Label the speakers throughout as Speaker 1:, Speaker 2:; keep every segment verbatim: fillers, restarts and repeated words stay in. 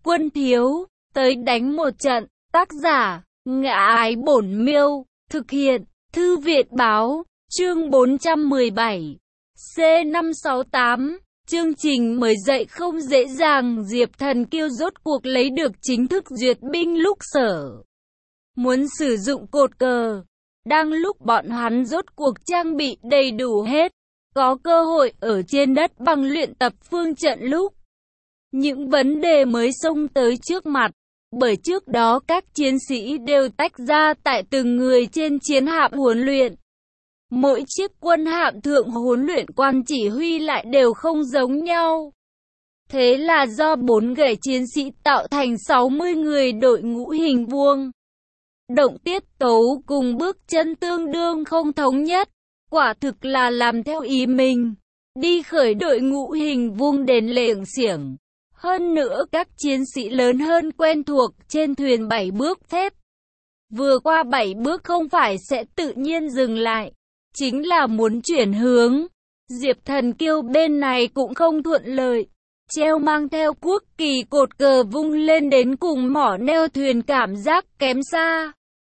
Speaker 1: quân thiếu, tới đánh một trận. Tác giả, Ngã Ái Bổn Miêu, thực hiện, Thư viện Báo, chương bốn trăm mười bảy, C năm sáu tám. Chương trình mới dậy không dễ dàng, Diệp Thần Kiêu rốt cuộc lấy được chính thức duyệt binh lúc sở. Muốn sử dụng cột cờ. Đang lúc bọn hắn rốt cuộc trang bị đầy đủ hết, có cơ hội ở trên đất bằng luyện tập phương trận lúc. Những vấn đề mới xông tới trước mặt, bởi trước đó các chiến sĩ đều tách ra tại từng người trên chiến hạm huấn luyện. Mỗi chiếc quân hạm thượng huấn luyện quan chỉ huy lại đều không giống nhau. Thế là do bốn gậy chiến sĩ tạo thành sáu mươi người đội ngũ hình vuông. Động tiết tấu cùng bước chân tương đương không thống nhất, quả thực là làm theo ý mình, đi khởi đội ngũ hình vuông đến lệng xiểng. Hơn nữa các chiến sĩ lớn hơn quen thuộc trên thuyền bảy bước phép. Vừa qua bảy bước không phải sẽ tự nhiên dừng lại, chính là muốn chuyển hướng. Diệp Thần Kiêu bên này cũng không thuận lợi, treo mang theo quốc kỳ cột cờ vung lên đến cùng mỏ neo thuyền cảm giác kém xa.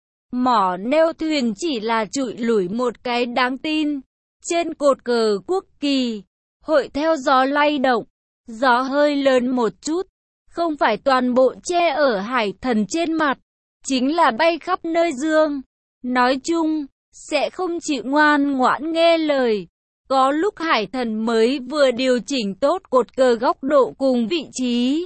Speaker 1: Mỏ neo thuyền chỉ là trụi lủi một cái đáng tin. Trên cột cờ quốc kỳ, hội theo gió lay động, gió hơi lớn một chút, không phải toàn bộ che ở hải thần trên mặt, chính là bay khắp nơi dương. Nói chung, sẽ không chịu ngoan ngoãn nghe lời. Có lúc hải thần mới vừa điều chỉnh tốt cột cờ góc độ cùng vị trí.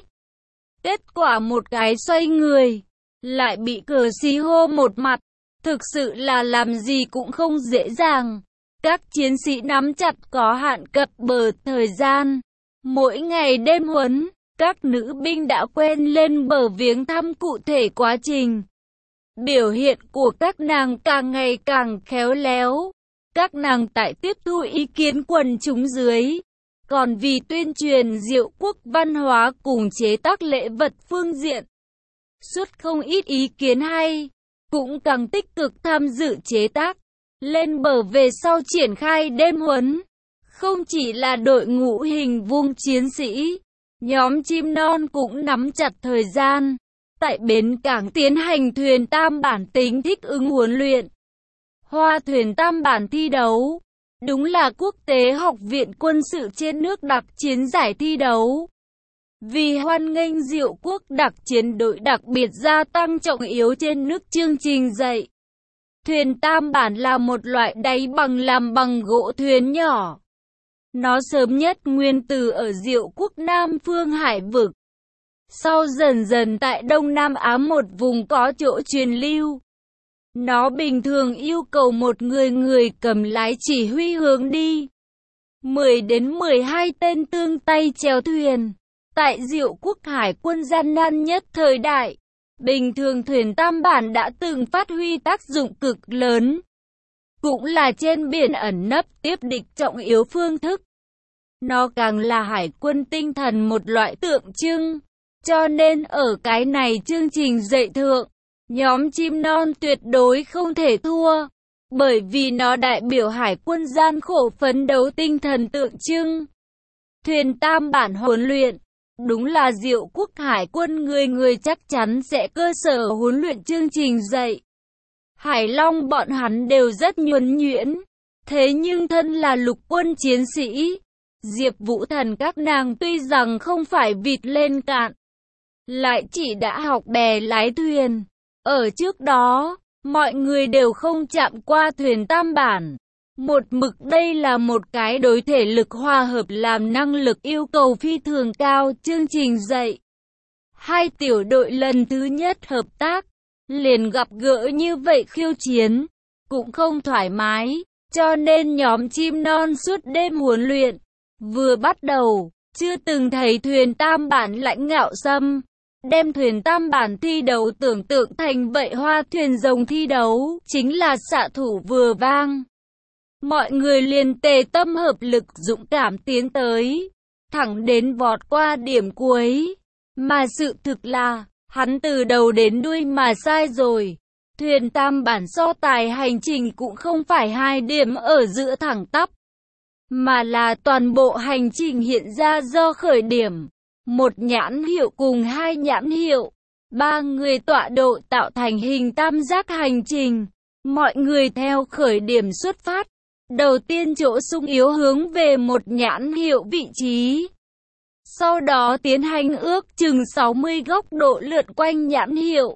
Speaker 1: Kết quả một cái xoay người, lại bị cờ xí hô một mặt, thực sự là làm gì cũng không dễ dàng. Các chiến sĩ nắm chặt có hạn cập bờ thời gian. Mỗi ngày đêm huấn, các nữ binh đã quen lên bờ viếng thăm cụ thể quá trình. Biểu hiện của các nàng càng ngày càng khéo léo. Các nàng tại tiếp thu ý kiến quần chúng dưới, còn vì tuyên truyền Diệu quốc văn hóa cùng chế tác lễ vật phương diện, xuất không ít ý kiến hay, cũng càng tích cực tham dự chế tác. Lên bờ về sau triển khai đêm huấn, không chỉ là đội ngũ hình vuông chiến sĩ, nhóm chim non cũng nắm chặt thời gian, tại bến cảng tiến hành thuyền tam bản tính thích ứng huấn luyện. Hoa thuyền tam bản thi đấu, đúng là quốc tế học viện quân sự trên nước đặc chiến giải thi đấu. Vì hoan nghênh Diệu quốc đặc chiến đội đặc biệt gia tăng trọng yếu trên nước chương trình dạy. Thuyền tam bản là một loại đáy bằng làm bằng gỗ thuyền nhỏ. Nó sớm nhất nguyên từ ở Diệu quốc Nam phương hải vực. Sau dần dần tại Đông Nam Á một vùng có chỗ truyền lưu. Nó bình thường yêu cầu một người người cầm lái chỉ huy hướng đi. mười đến mười hai tên tương tay chèo thuyền. Tại Diệu quốc hải quân gian nan nhất thời đại, bình thường thuyền tam bản đã từng phát huy tác dụng cực lớn. Cũng là trên biển ẩn nấp tiếp địch trọng yếu phương thức. Nó càng là hải quân tinh thần một loại tượng trưng. Cho nên ở cái này chương trình dạy thượng, nhóm chim non tuyệt đối không thể thua. Bởi vì nó đại biểu hải quân gian khổ phấn đấu tinh thần tượng trưng. Thuyền tam bản huấn luyện, đúng là Diệu quốc hải quân người người chắc chắn sẽ cơ sở huấn luyện chương trình dạy. Hải Long bọn hắn đều rất nhuần nhuyễn. Thế nhưng thân là lục quân chiến sĩ, Diệp Vũ Thần các nàng tuy rằng không phải vịt lên cạn, lại chỉ đã học bè lái thuyền. Ở trước đó, mọi người đều không chạm qua thuyền tam bản. Một mực đây là một cái đối thể lực hòa hợp làm năng lực yêu cầu phi thường cao chương trình dạy. Hai tiểu đội lần thứ nhất hợp tác, liền gặp gỡ như vậy khiêu chiến, cũng không thoải mái, cho nên nhóm chim non suốt đêm huấn luyện. Vừa bắt đầu, chưa từng thấy thuyền tam bản lãnh ngạo xâm, đem thuyền tam bản thi đấu tưởng tượng thành vậy hoa thuyền rồng thi đấu, chính là xạ thủ vừa vang. Mọi người liền tề tâm hợp lực dũng cảm tiến tới, thẳng đến vọt qua điểm cuối. Mà sự thực là, hắn từ đầu đến đuôi mà sai rồi. Thuyền tam bản so tài hành trình cũng không phải hai điểm ở giữa thẳng tắp, mà là toàn bộ hành trình hiện ra do khởi điểm. một nhãn hiệu cùng hai nhãn hiệu. Ba người tọa độ tạo thành hình tam giác hành trình. Mọi người theo khởi điểm xuất phát. Đầu tiên chỗ sung yếu hướng về một nhãn hiệu vị trí. Sau đó tiến hành ước chừng sáu mươi góc độ lượn quanh nhãn hiệu.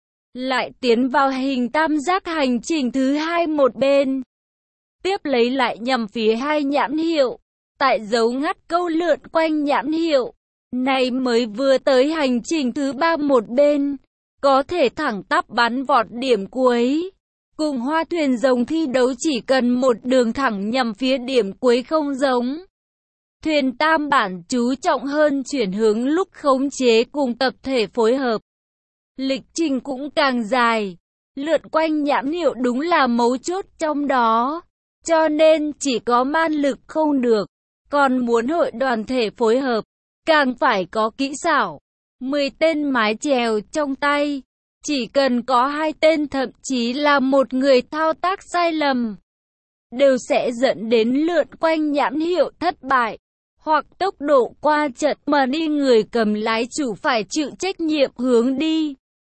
Speaker 1: Lại tiến vào hình tam giác hành trình thứ hai một bên. Tiếp lấy lại nhằm phía hai nhãn hiệu. Tại dấu ngắt câu lượn quanh nhãn hiệu. Này mới vừa tới hành trình thứ ba một bên. Có thể thẳng tắp bắn vọt điểm cuối. Cùng hoa thuyền rồng thi đấu chỉ cần một đường thẳng nhằm phía điểm cuối không giống. Thuyền tam bản chú trọng hơn chuyển hướng lúc khống chế cùng tập thể phối hợp. Lịch trình cũng càng dài. Lượn quanh nhãn hiệu đúng là mấu chốt trong đó. Cho nên chỉ có man lực không được. Còn muốn hội đoàn thể phối hợp, càng phải có kỹ xảo. mười tên mái chèo trong tay. Chỉ cần có hai tên thậm chí là một người thao tác sai lầm. Đều sẽ dẫn đến lượn quanh nhãn hiệu thất bại. Hoặc tốc độ qua trận mà đi người cầm lái chủ phải chịu trách nhiệm hướng đi.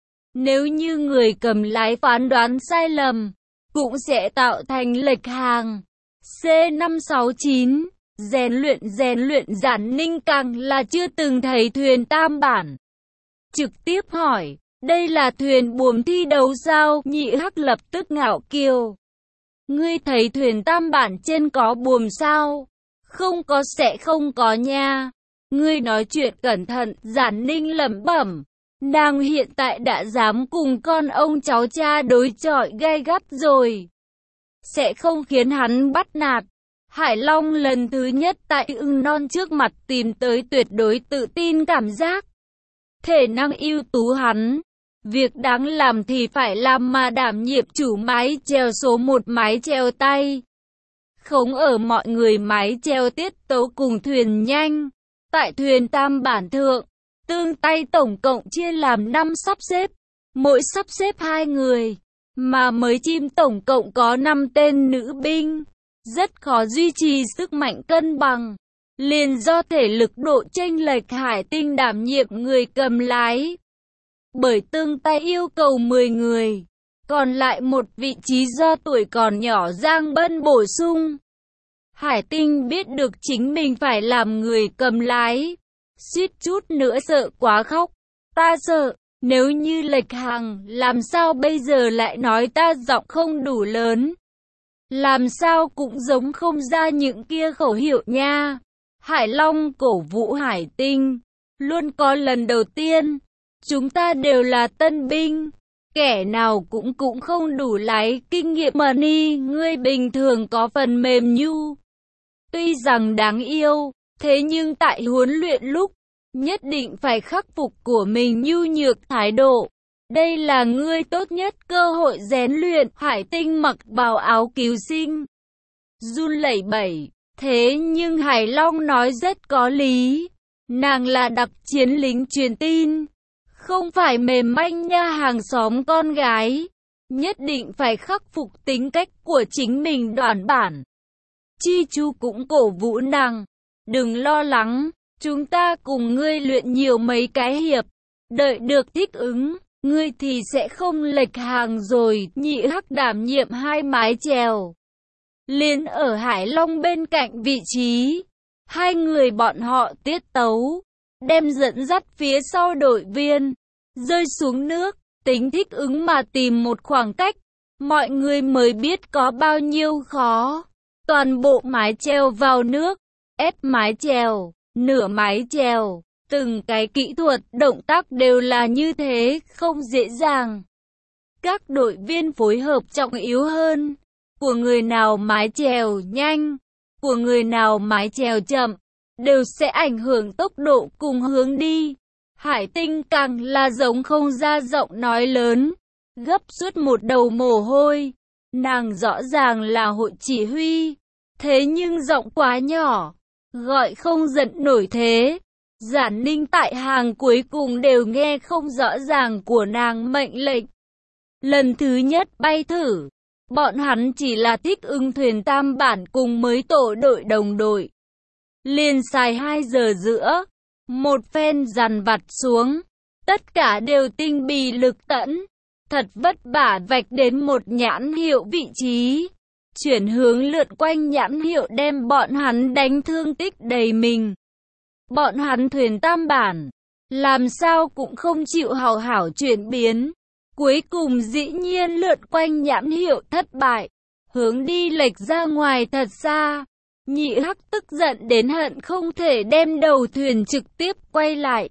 Speaker 1: Nếu như người cầm lái phán đoán sai lầm, cũng sẽ tạo thành lệch hàng. C năm sáu chín. Rèn luyện rèn luyện Giản Ninh càng là chưa từng thấy thuyền tam bản. Trực tiếp hỏi, đây là thuyền buồm thi đấu sao? Nhị Hắc lập tức ngạo kiều. Ngươi thấy thuyền tam bản trên có buồm sao? Không có sẽ không có nha. Ngươi nói chuyện cẩn thận, Giản Ninh lẩm bẩm. Nàng hiện tại đã dám cùng con ông cháu cha đối chọi gay gắt rồi. Sẽ không khiến hắn bắt nạt. Hải Long lần thứ nhất tại ưng non trước mặt tìm tới tuyệt đối tự tin cảm giác. Thể năng ưu tú hắn. Việc đáng làm thì phải làm mà đảm nhiệm chủ mái chèo số một mái chèo tay. Không ở mọi người mái chèo tiết tấu cùng thuyền nhanh. Tại thuyền tam bản thượng, tương tay tổng cộng chia làm năm sắp xếp. Mỗi sắp xếp hai người. Mà mới chim tổng cộng có năm tên nữ binh. Rất khó duy trì sức mạnh cân bằng. Liền do thể lực độ chênh lệch Hải Tinh đảm nhiệm người cầm lái. Bởi tương tay yêu cầu mười người. Còn lại một vị trí do tuổi còn nhỏ Giang Bân bổ sung. Hải Tinh biết được chính mình phải làm người cầm lái. Suýt chút nữa sợ quá khóc. Ta sợ, nếu như lệch hàng, làm sao bây giờ lại nói ta giọng không đủ lớn. Làm sao cũng giống không ra những kia khẩu hiệu nha. Hải Long cổ vũ Hải Tinh. Luôn có lần đầu tiên. Chúng ta đều là tân binh. Kẻ nào cũng cũng không đủ lái kinh nghiệm mà ni. Ngươi bình thường có phần mềm nhu. Tuy rằng đáng yêu. Thế nhưng tại huấn luyện lúc. Nhất định phải khắc phục của mình nhu nhược thái độ. Đây là ngươi tốt nhất cơ hội rèn luyện. Hải Tinh mặc bào áo cứu sinh. Run lẩy bẩy. Thế nhưng Hải Long nói rất có lý. Nàng là đặc chiến lính truyền tin. Không phải mềm manh nha hàng xóm con gái. Nhất định phải khắc phục tính cách của chính mình đoản bản. Chi Chu cũng cổ vũ nàng. Đừng lo lắng. Chúng ta cùng ngươi luyện nhiều mấy cái hiệp. Đợi được thích ứng. Ngươi thì sẽ không lệch hàng rồi. Nhị Hắc đảm nhiệm hai mái chèo. Liên ở Hải Long bên cạnh vị trí. Hai người bọn họ tiết tấu. Đem dẫn dắt phía sau đội viên. Rơi xuống nước. Tính thích ứng mà tìm một khoảng cách. Mọi người mới biết có bao nhiêu khó. Toàn bộ mái chèo vào nước. Ép mái chèo. Nửa mái chèo. Từng cái kỹ thuật, động tác đều là như thế, không dễ dàng. Các đội viên phối hợp trọng yếu hơn. Của người nào mái chèo nhanh, của người nào mái chèo chậm, đều sẽ ảnh hưởng tốc độ cùng hướng đi. Hải Tinh càng là giống không ra giọng nói lớn, gấp suốt một đầu mồ hôi. Nàng rõ ràng là hội chỉ huy, thế nhưng giọng quá nhỏ, gọi không giận nổi thế. Giản Ninh tại hàng cuối cùng đều nghe không rõ ràng của nàng mệnh lệnh. Lần thứ nhất bay thử, bọn hắn chỉ là thích ứng thuyền tam bản cùng mới tổ đội đồng đội. Liền xài hai giờ giữa, Một phen dằn vặt xuống, tất cả đều tinh bì lực tẫn. Thật vất vả vạch đến một nhãn hiệu vị trí. Chuyển hướng lượn quanh nhãn hiệu đem bọn hắn đánh thương tích đầy mình. Bọn hắn thuyền tam bản, làm sao cũng không chịu hào hảo chuyển biến. Cuối cùng dĩ nhiên lượn quanh nhãn hiệu thất bại, hướng đi lệch ra ngoài thật xa. Nhị Hắc tức giận đến hận không thể đem đầu thuyền trực tiếp quay lại.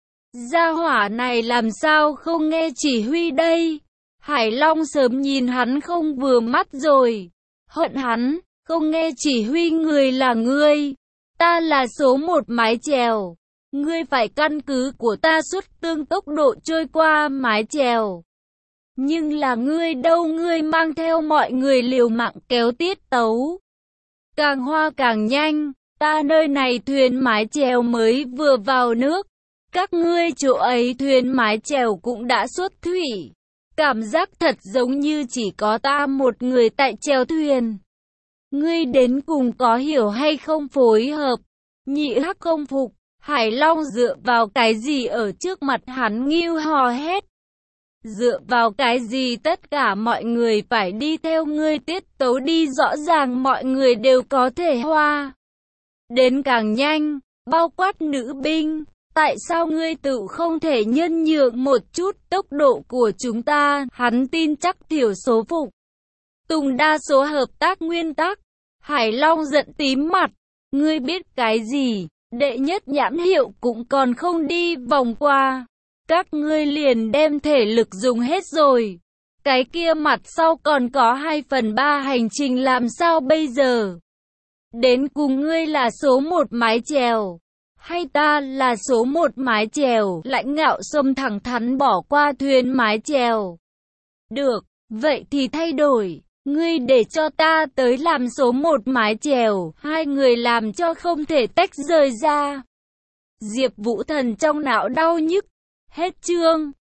Speaker 1: Gia hỏa này làm sao không nghe chỉ huy đây? Hải Long sớm nhìn hắn không vừa mắt rồi. Hận hắn, không nghe chỉ huy người là ngươi. Ta là số một mái chèo. Ngươi phải căn cứ của ta suốt tương tốc độ trôi qua mái chèo. Nhưng là ngươi đâu, ngươi mang theo mọi người liều mạng kéo tiết tấu. Càng hoa càng nhanh, ta nơi này thuyền mái chèo mới vừa vào nước. Các ngươi chỗ ấy thuyền mái chèo cũng đã xuất thủy. Cảm giác thật giống như chỉ có ta một người tại chèo thuyền. Ngươi đến cùng có hiểu hay không phối hợp? Nhị Hắc không phục, Hải Long dựa vào cái gì ở trước mặt hắn nghêu hò hét? Dựa vào cái gì tất cả mọi người phải đi theo ngươi tiết tấu đi, rõ ràng mọi người đều có thể hoa đến càng nhanh, bao quát nữ binh. Tại sao ngươi tự không thể nhân nhượng một chút tốc độ của chúng ta? Hắn tin chắc thiểu số phục tùng đa số hợp tác nguyên tắc. Hải Long giận tím mặt. Ngươi biết cái gì? Đệ nhất nhãn hiệu cũng còn không đi vòng qua. Các ngươi liền đem thể lực dùng hết rồi. Cái kia mặt sau còn có hai phần ba hành trình làm sao bây giờ? Đến cùng ngươi là số một mái chèo, hay ta là số một mái chèo? Lãnh Ngạo Sâm thẳng thắn bỏ qua thuyền mái chèo. Được, vậy thì thay đổi. Ngươi để cho ta tới làm số một mái chèo. Hai người làm cho không thể tách rời ra. Diệp Vũ Thần trong não đau nhức. Hết chương.